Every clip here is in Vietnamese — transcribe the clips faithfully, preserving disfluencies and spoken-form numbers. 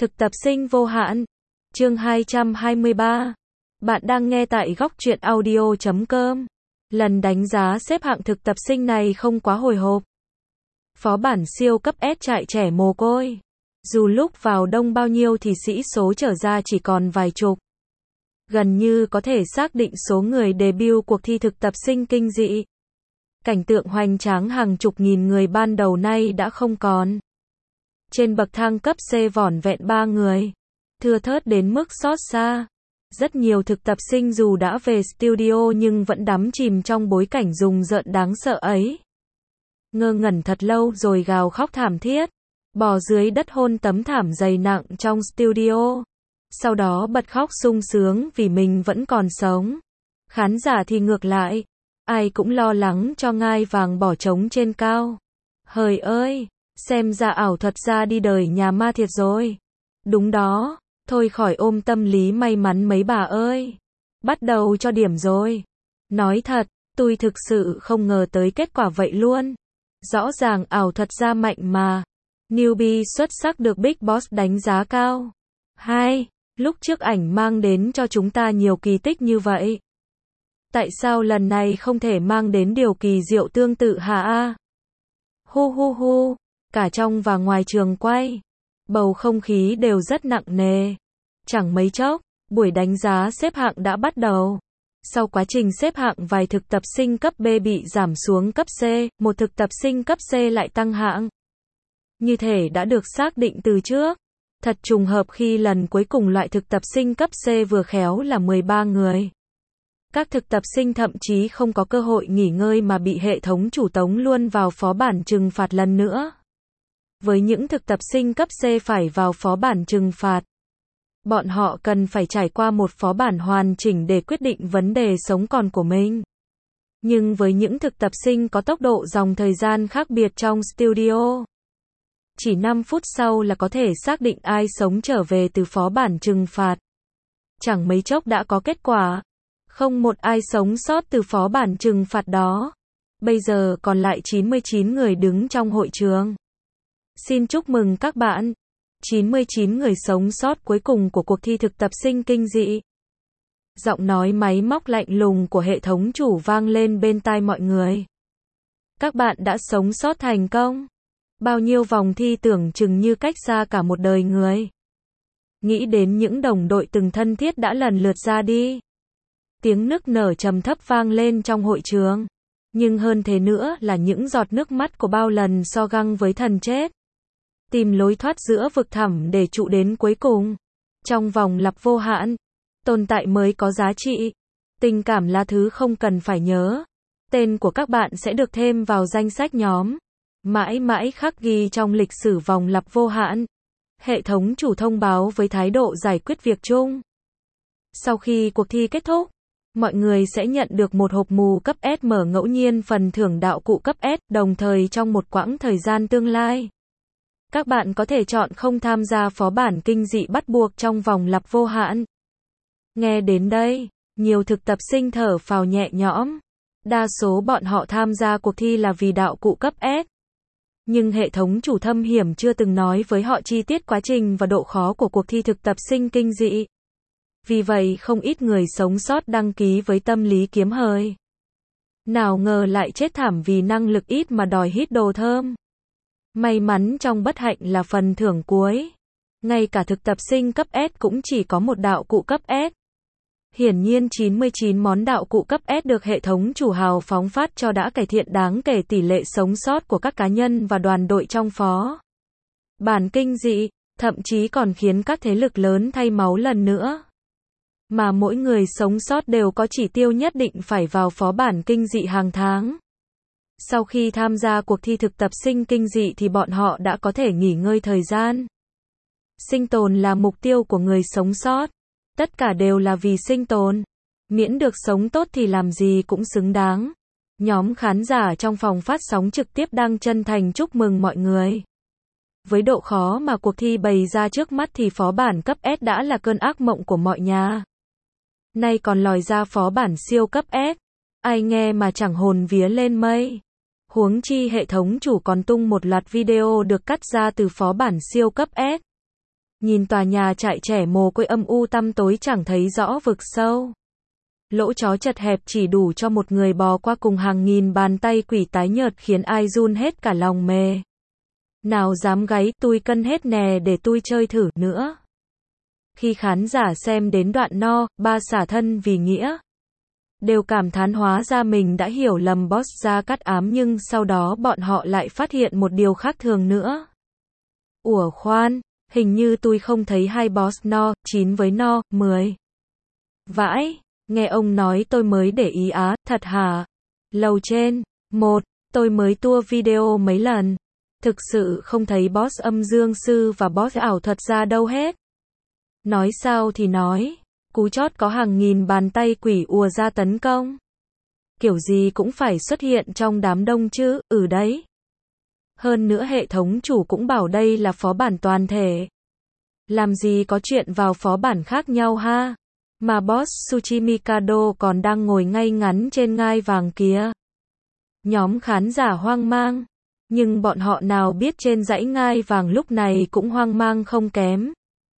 Thực tập sinh vô hạn. Chương hai trăm hai mươi ba. Bạn đang nghe tại góc truyện audio chấm com. Lần đánh giá xếp hạng thực tập sinh này không quá hồi hộp. Phó bản siêu cấp S trại trẻ mồ côi. Dù lúc vào đông bao nhiêu thì sĩ số trở ra chỉ còn vài chục. Gần như có thể xác định số người debut cuộc thi thực tập sinh kinh dị. Cảnh tượng hoành tráng hàng chục nghìn người ban đầu nay đã không còn. Trên bậc thang cấp C vỏn vẹn ba người. Thưa thớt đến mức xót xa. Rất nhiều thực tập sinh dù đã về studio nhưng vẫn đắm chìm trong bối cảnh rùng rợn đáng sợ ấy. Ngơ ngẩn thật lâu rồi gào khóc thảm thiết. Bò dưới đất hôn tấm thảm dày nặng trong studio. Sau đó bật khóc sung sướng vì mình vẫn còn sống. Khán giả thì ngược lại. Ai cũng lo lắng cho ngai vàng bỏ trống trên cao. Hời ơi! Xem ra ảo thuật ra đi đời nhà ma thiệt rồi. Đúng đó, thôi khỏi ôm tâm lý may mắn mấy bà ơi. Bắt đầu cho điểm rồi. Nói thật, tôi thực sự không ngờ tới kết quả vậy luôn. Rõ ràng ảo thuật ra mạnh mà. Newbie xuất sắc được Big Boss đánh giá cao. Hai, lúc trước ảnh mang đến cho chúng ta nhiều kỳ tích như vậy. Tại sao lần này không thể mang đến điều kỳ diệu tương tự hả a? Hu hu hu. Cả trong và ngoài trường quay, bầu không khí đều rất nặng nề. Chẳng mấy chốc, buổi đánh giá xếp hạng đã bắt đầu. Sau quá trình xếp hạng vài thực tập sinh cấp B bị giảm xuống cấp C, một thực tập sinh cấp C lại tăng hạng. Như thể đã được xác định từ trước. Thật trùng hợp khi lần cuối cùng loại thực tập sinh cấp C vừa khéo là mười ba người. Các thực tập sinh thậm chí không có cơ hội nghỉ ngơi mà bị hệ thống chủ tống luôn vào phó bản trừng phạt lần nữa. Với những thực tập sinh cấp C phải vào phó bản trừng phạt, bọn họ cần phải trải qua một phó bản hoàn chỉnh để quyết định vấn đề sống còn của mình. Nhưng với những thực tập sinh có tốc độ dòng thời gian khác biệt trong studio, chỉ năm phút sau là có thể xác định ai sống trở về từ phó bản trừng phạt. Chẳng mấy chốc đã có kết quả. Không một ai sống sót từ phó bản trừng phạt đó. Bây giờ còn lại chín mươi chín người đứng trong hội trường. Xin chúc mừng các bạn. chín mươi chín người sống sót cuối cùng của cuộc thi thực tập sinh kinh dị. Giọng nói máy móc lạnh lùng của hệ thống chủ vang lên bên tai mọi người. Các bạn đã sống sót thành công. Bao nhiêu vòng thi tưởng chừng như cách xa cả một đời người. Nghĩ đến những đồng đội từng thân thiết đã lần lượt ra đi. Tiếng nức nở trầm thấp vang lên trong hội trường. Nhưng hơn thế nữa là những giọt nước mắt của bao lần so găng với thần chết. Tìm lối thoát giữa vực thẳm để trụ đến cuối cùng. Trong vòng lặp vô hạn, tồn tại mới có giá trị. Tình cảm là thứ không cần phải nhớ. Tên của các bạn sẽ được thêm vào danh sách nhóm. Mãi mãi khắc ghi trong lịch sử vòng lặp vô hạn. Hệ thống chủ thông báo với thái độ giải quyết việc chung. Sau khi cuộc thi kết thúc, mọi người sẽ nhận được một hộp mù cấp S mở ngẫu nhiên phần thưởng đạo cụ cấp S, đồng thời trong một quãng thời gian tương lai. Các bạn có thể chọn không tham gia phó bản kinh dị bắt buộc trong vòng lặp vô hạn. Nghe đến đây, nhiều thực tập sinh thở phào nhẹ nhõm. Đa số bọn họ tham gia cuộc thi là vì đạo cụ cấp S. Nhưng hệ thống chủ thâm hiểm chưa từng nói với họ chi tiết quá trình và độ khó của cuộc thi thực tập sinh kinh dị. Vì vậy không ít người sống sót đăng ký với tâm lý kiếm hơi. Nào ngờ lại chết thảm vì năng lực ít mà đòi hít đồ thơm. May mắn trong bất hạnh là phần thưởng cuối. Ngay cả thực tập sinh cấp S cũng chỉ có một đạo cụ cấp S. Hiển nhiên chín mươi chín món đạo cụ cấp S được hệ thống chủ hào phóng phát cho đã cải thiện đáng kể tỷ lệ sống sót của các cá nhân và đoàn đội trong phó bản kinh dị, thậm chí còn khiến các thế lực lớn thay máu lần nữa. Mà mỗi người sống sót đều có chỉ tiêu nhất định phải vào phó bản kinh dị hàng tháng. Sau khi tham gia cuộc thi thực tập sinh kinh dị thì bọn họ đã có thể nghỉ ngơi thời gian. Sinh tồn là mục tiêu của người sống sót. Tất cả đều là vì sinh tồn. Miễn được sống tốt thì làm gì cũng xứng đáng. Nhóm khán giả trong phòng phát sóng trực tiếp đang chân thành chúc mừng mọi người. Với độ khó mà cuộc thi bày ra trước mắt thì phó bản cấp S đã là cơn ác mộng của mọi nhà. Nay còn lòi ra phó bản siêu cấp S. Ai nghe mà chẳng hồn vía lên mây. Huống chi hệ thống chủ còn tung một loạt video được cắt ra từ phó bản siêu cấp S. Nhìn tòa nhà trại trẻ mồ côi âm u tăm tối chẳng thấy rõ vực sâu. Lỗ chó chật hẹp chỉ đủ cho một người bò qua cùng hàng nghìn bàn tay quỷ tái nhợt khiến ai run hết cả lòng mề. Nào dám gáy, tui cân hết nè để tui chơi thử nữa. Khi khán giả xem đến đoạn no, ba xả thân vì nghĩa, đều cảm thán hóa ra mình đã hiểu lầm boss Gia Cát Ám, nhưng sau đó bọn họ lại phát hiện một điều khác thường nữa. Ủa khoan, hình như tôi không thấy hai boss no, chín với no, mười. Vãi, nghe ông nói tôi mới để ý á, thật hả? Lầu trên, một, tôi mới tua video mấy lần. Thực sự không thấy boss âm dương sư và boss ảo thuật ra đâu hết. Nói sao thì nói, cú chót có hàng nghìn bàn tay quỷ ùa ra tấn công. Kiểu gì cũng phải xuất hiện trong đám đông chứ, ừ đấy. Hơn nữa hệ thống chủ cũng bảo đây là phó bản toàn thể. Làm gì có chuyện vào phó bản khác nhau ha. Mà boss Tsuchimikado còn đang ngồi ngay ngắn trên ngai vàng kia. Nhóm khán giả hoang mang. Nhưng bọn họ nào biết trên dãy ngai vàng lúc này cũng hoang mang không kém.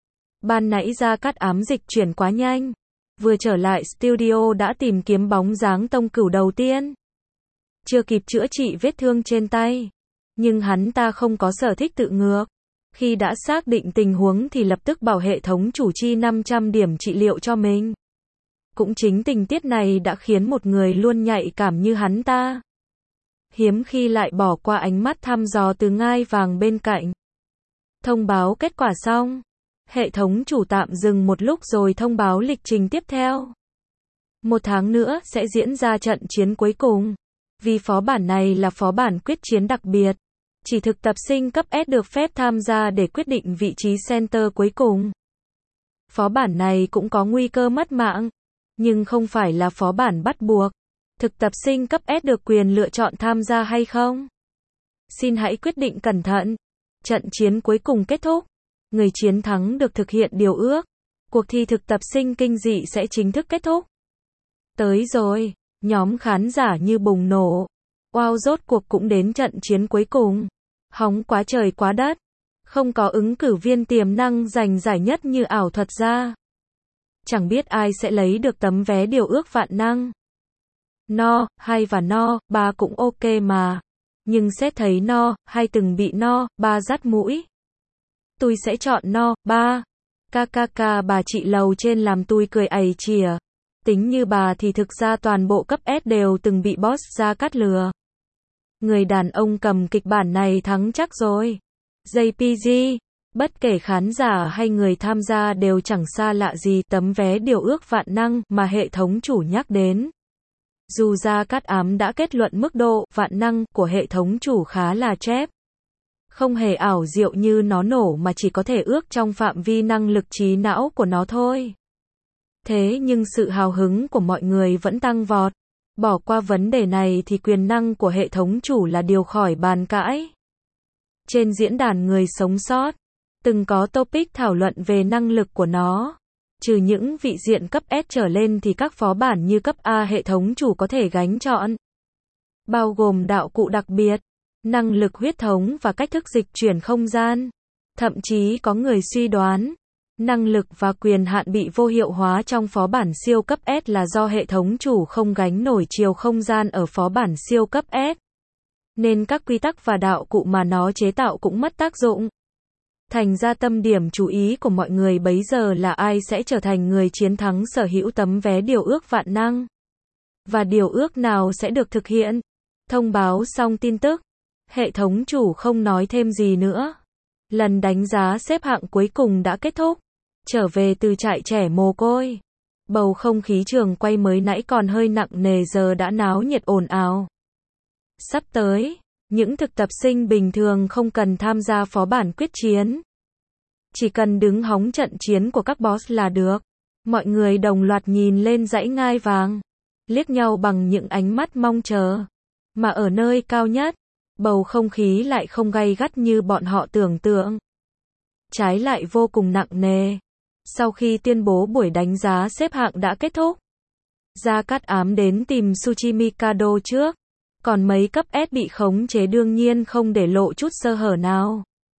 Ban nãy Gia Cát Ám dịch chuyển quá nhanh. Vừa trở lại studio đã tìm kiếm bóng dáng tông cửu đầu tiên. Chưa kịp chữa trị vết thương trên tay. Nhưng hắn ta không có sở thích tự ngược. Khi đã xác định tình huống thì lập tức bảo hệ thống chủ chi năm trăm điểm trị liệu cho mình. Cũng chính tình tiết này đã khiến một người luôn nhạy cảm như hắn ta hiếm khi lại bỏ qua ánh mắt thăm dò từ ngai vàng bên cạnh. Thông báo kết quả xong. Hệ thống chủ tạm dừng một lúc rồi thông báo lịch trình tiếp theo. Một tháng nữa sẽ diễn ra trận chiến cuối cùng. Vì phó bản này là phó bản quyết chiến đặc biệt. Chỉ thực tập sinh cấp S được phép tham gia để quyết định vị trí center cuối cùng. Phó bản này cũng có nguy cơ mất mạng. Nhưng không phải là phó bản bắt buộc. Thực tập sinh cấp S được quyền lựa chọn tham gia hay không. Xin hãy quyết định cẩn thận. Trận chiến cuối cùng kết thúc. Người chiến thắng được thực hiện điều ước. Cuộc thi thực tập sinh kinh dị sẽ chính thức kết thúc. Tới rồi. Nhóm khán giả như bùng nổ. Wow, rốt cuộc cũng đến trận chiến cuối cùng. Hóng quá trời quá đất. Không có ứng cử viên tiềm năng giành giải nhất như ảo thuật gia. Chẳng biết ai sẽ lấy được tấm vé điều ước vạn năng. No, hai và no, ba cũng ok mà. Nhưng xét thấy no, hai từng bị no, ba dắt mũi. Tôi sẽ chọn no, ba. Kkk, bà chị lầu trên làm tôi cười ầy chìa. Tính như bà thì thực ra toàn bộ cấp S đều từng bị boss Gia Cát lừa. Người đàn ông cầm kịch bản này thắng chắc rồi. gi pê giê, bất kể khán giả hay người tham gia đều chẳng xa lạ gì tấm vé điều ước vạn năng mà hệ thống chủ nhắc đến. Dù Gia Cát Ám đã kết luận mức độ vạn năng của hệ thống chủ khá là chép. Không hề ảo diệu như nó nổ mà chỉ có thể ước trong phạm vi năng lực trí não của nó thôi. Thế nhưng sự hào hứng của mọi người vẫn tăng vọt. Bỏ qua vấn đề này thì quyền năng của hệ thống chủ là điều khỏi bàn cãi. Trên diễn đàn người sống sót, từng có topic thảo luận về năng lực của nó. Trừ những vị diện cấp S trở lên thì các phó bản như cấp A hệ thống chủ có thể gánh chọn. Bao gồm đạo cụ đặc biệt, năng lực huyết thống và cách thức dịch chuyển không gian. Thậm chí có người suy đoán, năng lực và quyền hạn bị vô hiệu hóa trong phó bản siêu cấp S là do hệ thống chủ không gánh nổi chiều không gian ở phó bản siêu cấp S. Nên các quy tắc và đạo cụ mà nó chế tạo cũng mất tác dụng. Thành ra tâm điểm chú ý của mọi người bấy giờ là ai sẽ trở thành người chiến thắng sở hữu tấm vé điều ước vạn năng. Và điều ước nào sẽ được thực hiện. Thông báo xong tin tức. Hệ thống chủ không nói thêm gì nữa. Lần đánh giá xếp hạng cuối cùng đã kết thúc. Trở về từ trại trẻ mồ côi. Bầu không khí trường quay mới nãy còn hơi nặng nề giờ đã náo nhiệt ồn ào. Sắp tới, những thực tập sinh bình thường không cần tham gia phó bản quyết chiến. Chỉ cần đứng hóng trận chiến của các boss là được. Mọi người đồng loạt nhìn lên dãy ngai vàng. Liếc nhau bằng những ánh mắt mong chờ. Mà ở nơi cao nhất, bầu không khí lại không gay gắt như bọn họ tưởng tượng. Trái lại vô cùng nặng nề. Sau khi tuyên bố buổi đánh giá xếp hạng đã kết thúc, Gia Cát Ám đến tìm Tsuchimikado trước. Còn mấy cấp S bị khống chế đương nhiên không để lộ chút sơ hở nào.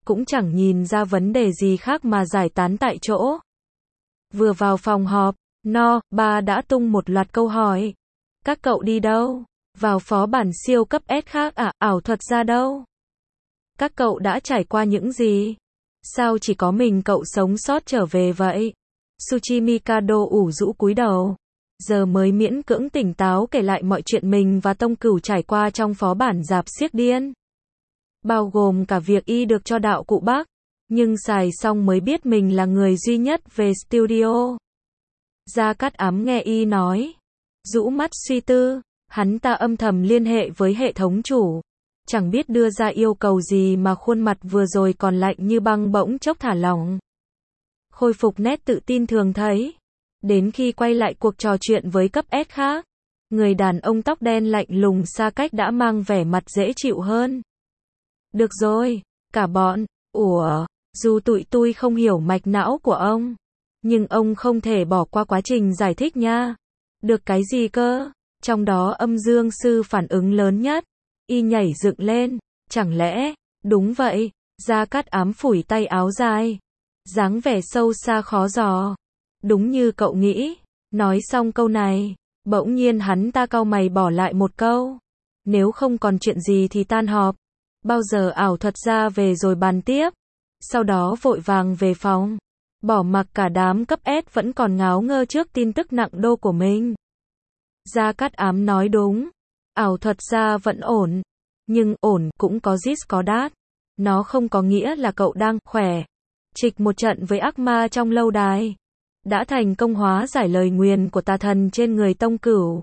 cũng chẳng nhìn ra vấn đề gì khác mà giải tán tại chỗ. Vừa vào phòng họp, No ba đã tung một loạt câu hỏi. Các cậu đi đâu? Vào phó bản siêu cấp S khác à? Ảo thuật ra đâu? Các cậu đã trải qua những gì? Sao chỉ có mình cậu sống sót trở về vậy? Tsuchi Mikado ủ rũ cúi đầu. Giờ mới miễn cưỡng tỉnh táo kể lại mọi chuyện mình và Tông Cửu trải qua trong phó bản rạp xiếc điên. Bao gồm cả việc y được cho đạo cụ bác. Nhưng xài xong mới biết mình là người duy nhất về studio. Gia Cát Ám nghe y nói. Rũ mắt suy tư. Hắn ta âm thầm liên hệ với hệ thống chủ. Chẳng biết đưa ra yêu cầu gì mà khuôn mặt vừa rồi còn lạnh như băng bỗng chốc thả lỏng. Khôi phục nét tự tin thường thấy. Đến khi quay lại cuộc trò chuyện với cấp S khác, người đàn ông tóc đen lạnh lùng xa cách đã mang vẻ mặt dễ chịu hơn. Được rồi, cả bọn, ủa, dù tụi tôi không hiểu mạch não của ông, nhưng ông không thể bỏ qua quá trình giải thích nha. Được cái gì cơ? Trong đó âm dương sư phản ứng lớn nhất. Y nhảy dựng lên. Chẳng lẽ, đúng vậy, Gia Cát Ám phủi tay áo dài. Dáng vẻ sâu xa khó dò. Đúng như cậu nghĩ. Nói xong câu này, bỗng nhiên hắn ta cau mày bỏ lại một câu. Nếu không còn chuyện gì thì tan họp. Bao giờ ảo thuật ra về rồi bàn tiếp. Sau đó vội vàng về phòng. Bỏ mặc cả đám cấp S vẫn còn ngáo ngơ trước tin tức nặng đô của mình. Gia Cát Ám nói đúng. Ảo thuật ra vẫn ổn. Nhưng ổn cũng có this có that. Nó không có nghĩa là cậu đang khỏe. Trịch một trận với ác ma trong lâu đài. Đã thành công hóa giải lời nguyền của tà thần trên người Tông Cửu.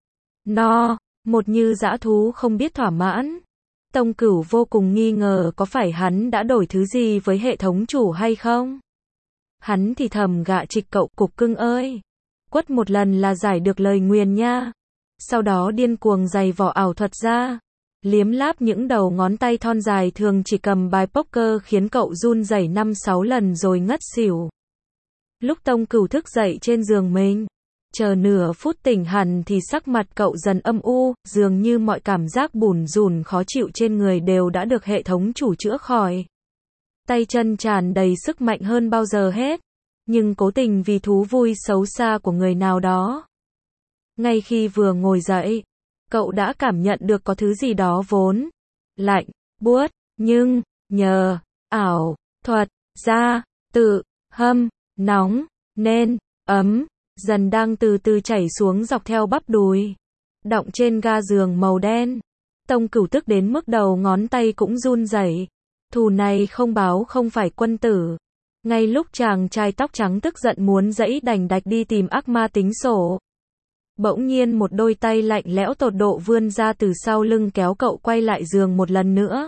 No, một như dã thú không biết thỏa mãn. Tông Cửu vô cùng nghi ngờ có phải hắn đã đổi thứ gì với hệ thống chủ hay không. Hắn thì thầm gạ Trịch cậu cục cưng ơi. Quất một lần là giải được lời nguyền nha. Sau đó điên cuồng giày vỏ ảo thuật ra. Liếm láp những đầu ngón tay thon dài thường chỉ cầm bài poker khiến cậu run rẩy năm sáu lần rồi ngất xỉu. Lúc Tông Cửu thức dậy trên giường mình, chờ nửa phút tỉnh hẳn thì sắc mặt cậu dần âm u, dường như mọi cảm giác bủn rủn khó chịu trên người đều đã được hệ thống chủ chữa khỏi. Tay chân tràn đầy sức mạnh hơn bao giờ hết, nhưng cố tình vì thú vui xấu xa của người nào đó. Ngay khi vừa ngồi dậy, cậu đã cảm nhận được có thứ gì đó vốn lạnh, buốt, nhưng nhờ ảo thuật ra, tự hâm nóng nên ấm dần đang từ từ chảy xuống dọc theo bắp đùi, đọng trên ga giường màu đen. Tông Cửu tức đến mức đầu ngón tay cũng run rẩy. Thù này không báo không phải quân tử. Ngay lúc chàng trai tóc trắng tức giận muốn giãy đành đạch đi tìm ác ma tính sổ, bỗng nhiên một đôi tay lạnh lẽo tột độ vươn ra từ sau lưng kéo cậu quay lại giường một lần nữa.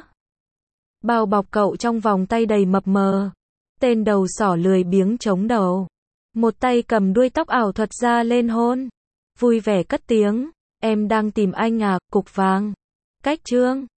Bao bọc cậu trong vòng tay đầy mập mờ. Tên đầu sỏ lười biếng chống đầu. Một tay cầm đuôi tóc ảo thuật ra lên hôn. Vui vẻ cất tiếng. Em đang tìm anh à, cục vàng. Cách chương.